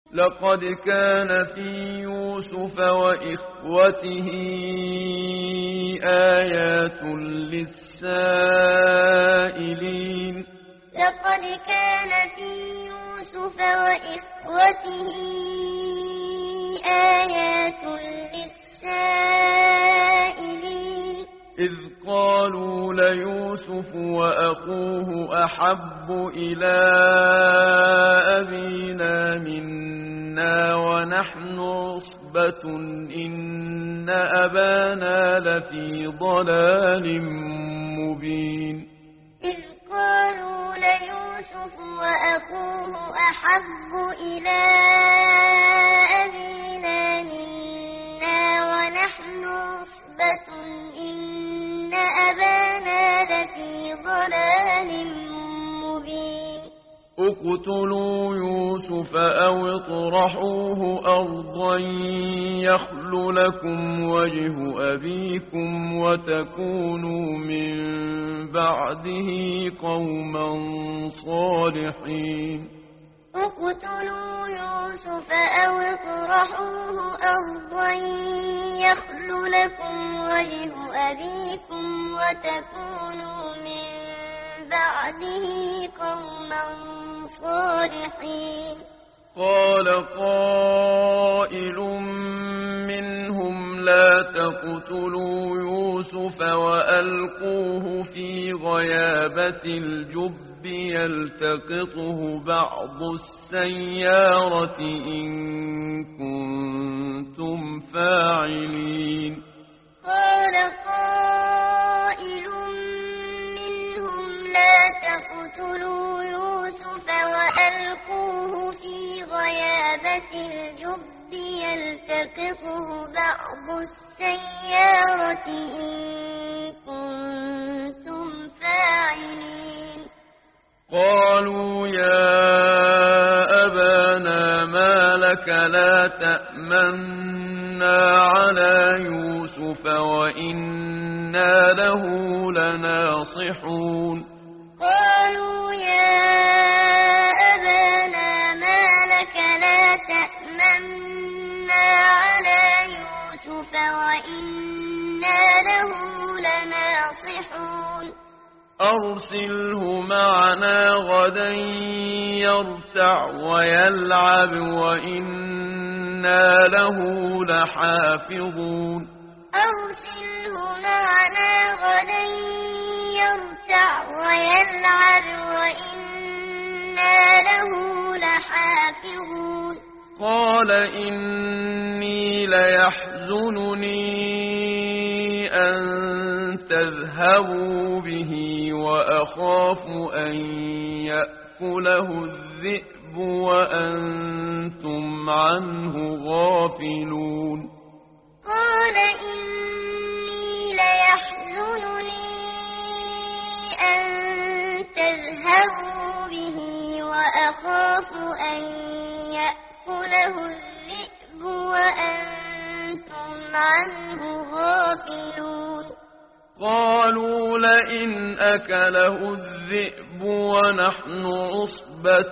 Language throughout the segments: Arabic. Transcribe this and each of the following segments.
لقد كان في يوسف وإخوته آيات للسائلين لقد كان في يوسف وإخوته آيات للسائلين إذ قالوا ليوسف وأخوه أحب إلى أبينا منا ونحن عصبة إن أبانا لفي ضلال مبين إذ قالوا ليوسف وأخوه أحب إلى أبينا منا ونحن عصبة إن أبانا لفي ضلال مبين اقتلوا يوسف أو اطرحوه أرضا يخل لكم وجه أبيكم وتكونوا من بعده قوما صالحين اقتلوا يوسف أو اطرحوه أرضا يخل لكم وجه أبيكم وتكونوا من بعده قوما صالحين قال قائل منهم لا تقتلوا يوسف وألقوه في غيابة الجب يلتقطه بعض السيارة إن كنتم فاعلين قال قائل منهم لا تقتلوا يوسف وألقوه في غيابة الجب يلتقطه بعض السيارة إن كنتم فاعلين قالوا يا أبانا ما لك لا تأمنا على يوسف وإنا له لناصحون قالوا يا أبانا ما لك لا تأمنا على يوسف وإنا له لناصحون أرسله معنا غدا يرتع ويلعب وإنا له لحافظون أرسله معنا غدا يرتع ويلعب وإنا له لحافظون قال إني ليحزنني أن تذهبوا به وأخاف أن يأكله الذئب وأنتم عنه غافلون قال إني ليحزنني أن تذهبوا به وأخاف أن يأكله الذئب وأنتم عنه غافلون قالوا لئن أكله الذئب ونحن عصبة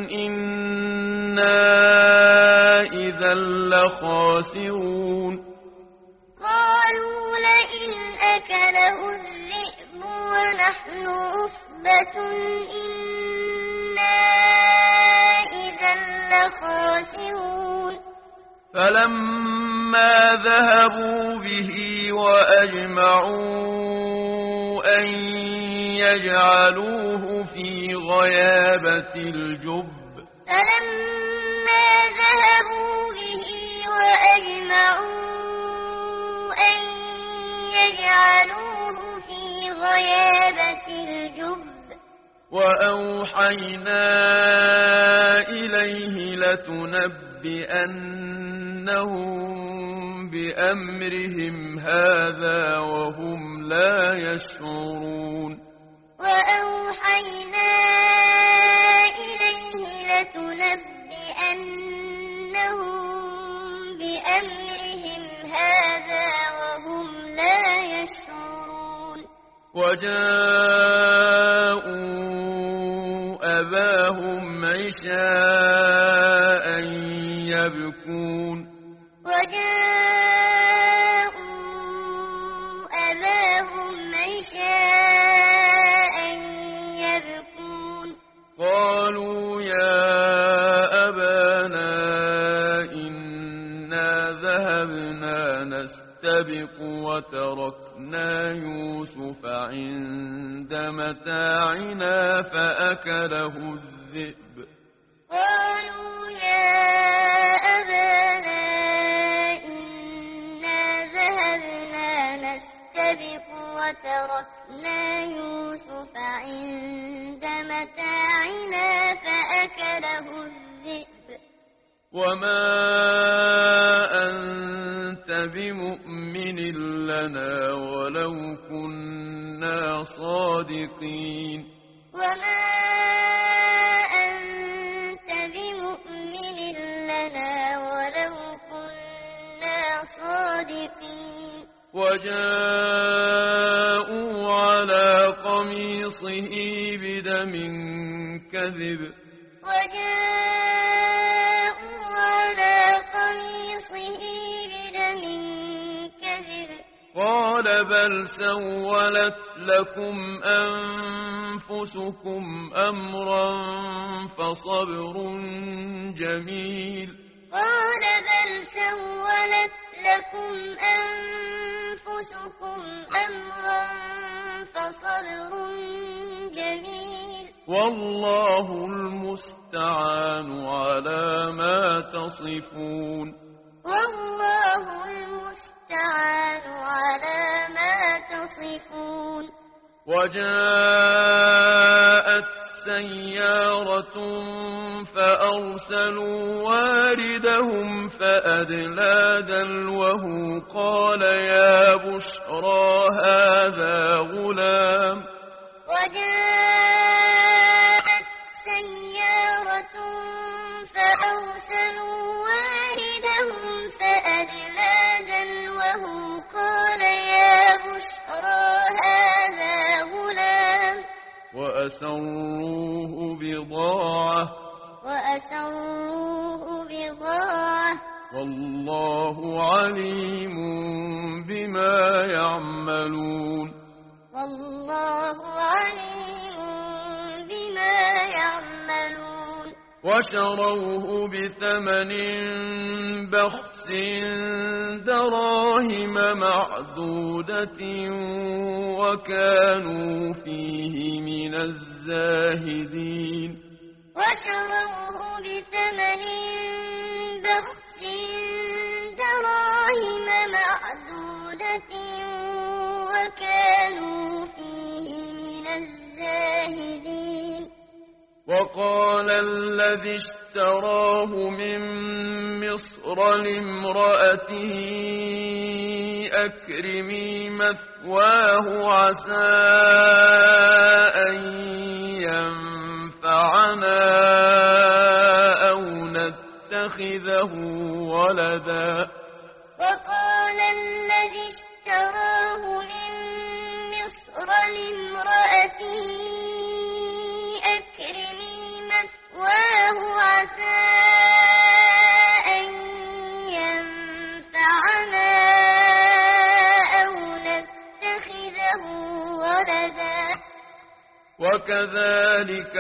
إنا إذا لخاسرون قالوا لئن أكله الذئب ونحن عصبة إنا إذا لخاسرون فلما ذهبوا به وأجمعوا أن يجعلوه في غيابة الجب فلما ذهبوا به وأجمعوا أن يجعلوه في غيابة الجب وأوحينا إليه لتنبئنهم بأمرهم هذا وهم لا يشعرون وأوحينا إليه لتنبئنهم بأمرهم هذا وهم لا يشعرون وجاءوا أباهم عشاء يبكون وجاءوا أباهم عشاء يبكون قالوا يا أبانا إنا ذهبنا نستبق وتركنا يوسف عند متاعنا فأكله الذئب قالوا يا أبانا إنا ذهبنا نستبق وتركنا يوسف عند متاعنا فأكله الذئب وما أنت بمؤمن لنا ولو كنا صادقين وما أنت بمؤمن لنا ولو كنا صادقين وجاءوا على قميصه بدم كذب وجاءوا على قميصه بدم كذب قال بل سولت لكم أنفسكم أمرا فصبر جميل قال بل سولت لكم أنفسكم أمرا فصبر جميل والله المستعان على ما تصفون والله المستعان على ما تصفون وجاءت سيارة فأرسلوا واردهم فأدلى دلوه قال يا بشرى هذا غلام وجاءت سيارة فأرسلوا واردهم فأدلى دلوه قال يا بشرى هذا غلام وأسروه بضاعة والله عليم بما يعملون والله عليم بما يعملون وشروه بثمن بخس دراهم معدودة وكانوا فيه من الزاهدين وشروه بثمن بخس دراهم معدودة وكانوا فيه من الزاهدين وقال الذي اشتراه من مصر لامرأته أكرمي مثواه عسى أن ينفعنا أو نتخذه ولدا وقال الذي اشتراه من مصر لامرأته أكرمي مثواه عسى أن ينفعنا أو نتخذه ولدا وكذلك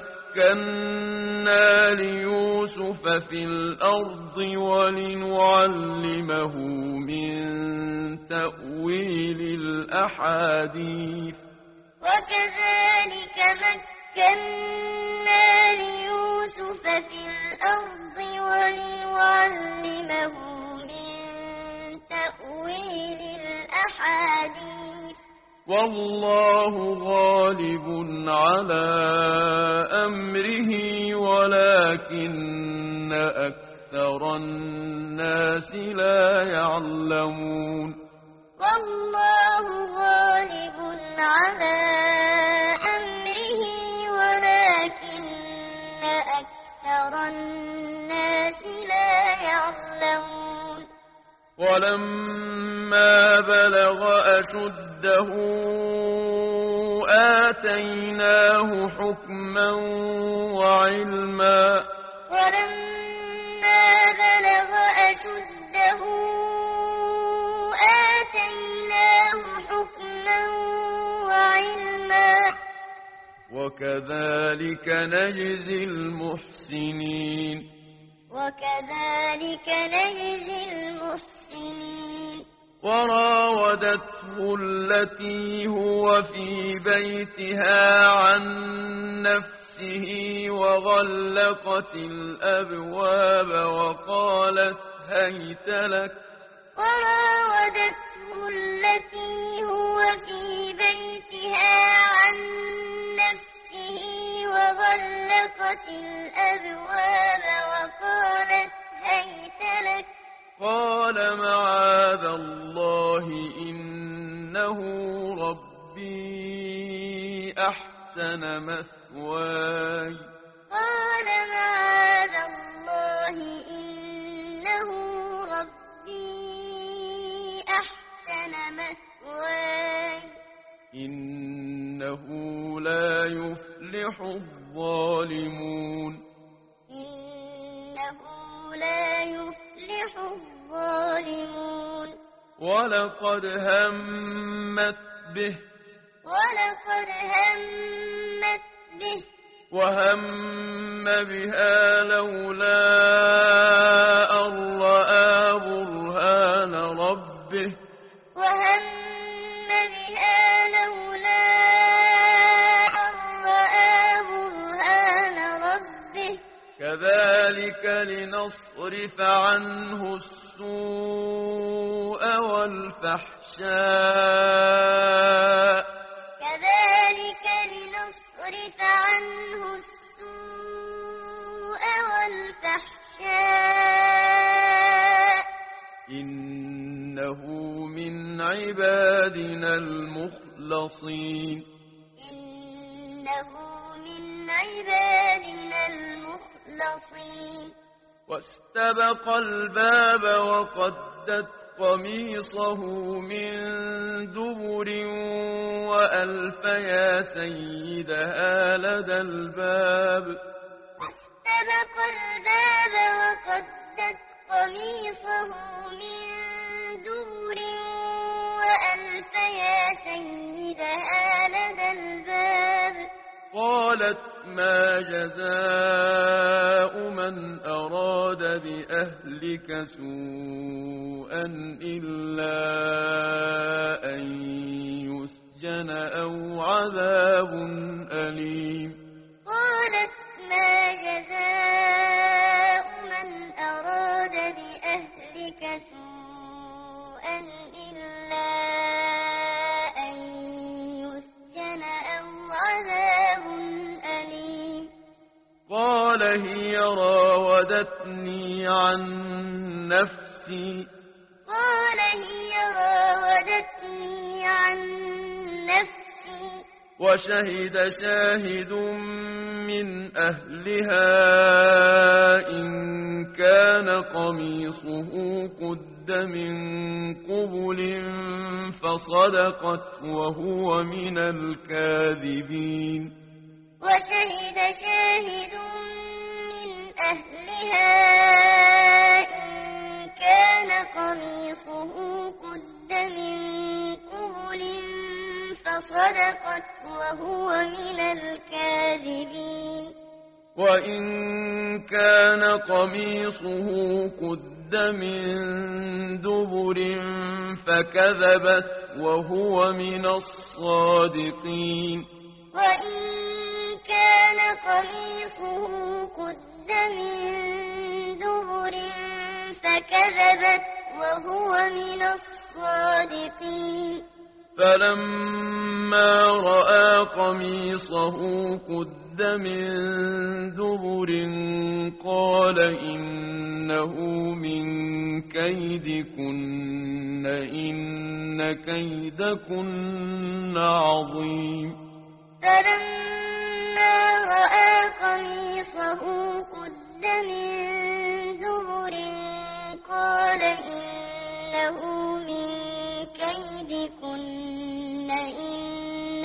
مكنا ليوسف في الأرض ولنعلمه من تأويل الأحاديث وكذلك مكنا ليوسف في الأرض ولنعلمه من تأويل الأحاديث والله غالب على أمره ولكن أكثر الناس لا يعلمون والله غالب على أمره ولكن أكثر الناس لا يعلمون ولما بلغ أشده آتيناه حكما وعلما ولما بلغ وكذلك نجزي المحسنين وكذلك نجزي المحسنين وراودته التي هو في بيتها عن نفسه وغلقت الأبواب وقالت هيت لك وراودته التي هو في بيتها عن نفسه وغلقت الأبواب وقالت هيت لك قال معاذ الله إنه ربي أحسن مثواي قال معاذ الله إنه ربي أحسن مثواي إنه لا يفلح الظالمون إنه لا يفلح الظالمون ولقد همت به وهم بها لولا أن رأى برهان ربه كذلك لنصرف عنه السوء والفحشاء إنه من عبادنا المخلصين واستبق الباب وقدت قميصه من دبر وألف يا سيدها لدى الباب واستبق الباب وقدت قميصه من دبر وألف يا سيدها لدى الباب قالت ما جزاء من أراد بأهلك سوءا إلا أن يسجن أو عذاب أليم قالت ما جزاء من أراد بأهلك سوءا إلا أن يسجن أو عذاب أليم قال هي راودتني عن نفسي وشهد شاهد من أهلها إن كان قميصه قد من قبل فصدقت وهو من الكاذبين وشهد شاهد من أهلها إن كان قميصه قد من قبل فصدقت وهو من الكاذبين وإن كان قميصه قد من دبر فكذبت وهو من الصادقين وإن كان قميصه قد من دبر فكذبت وهو من الصادقين فلما رأى قميصه قد من دبر قال إنه من كيدكن إن كيدكن عظيم فلما رأى قميصه قد من دبر قال إنه من كيدكن إن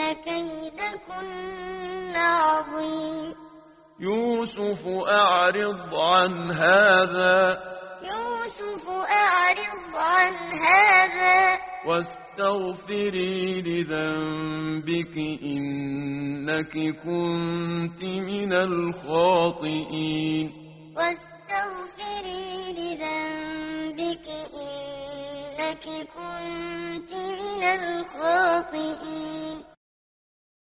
كيدكن عظيم يوسف أعرض عن هذا واستغفري لذنبك إنك كنت من الخاطئين واستغفري لذنبك إنك كنت من الخاطئين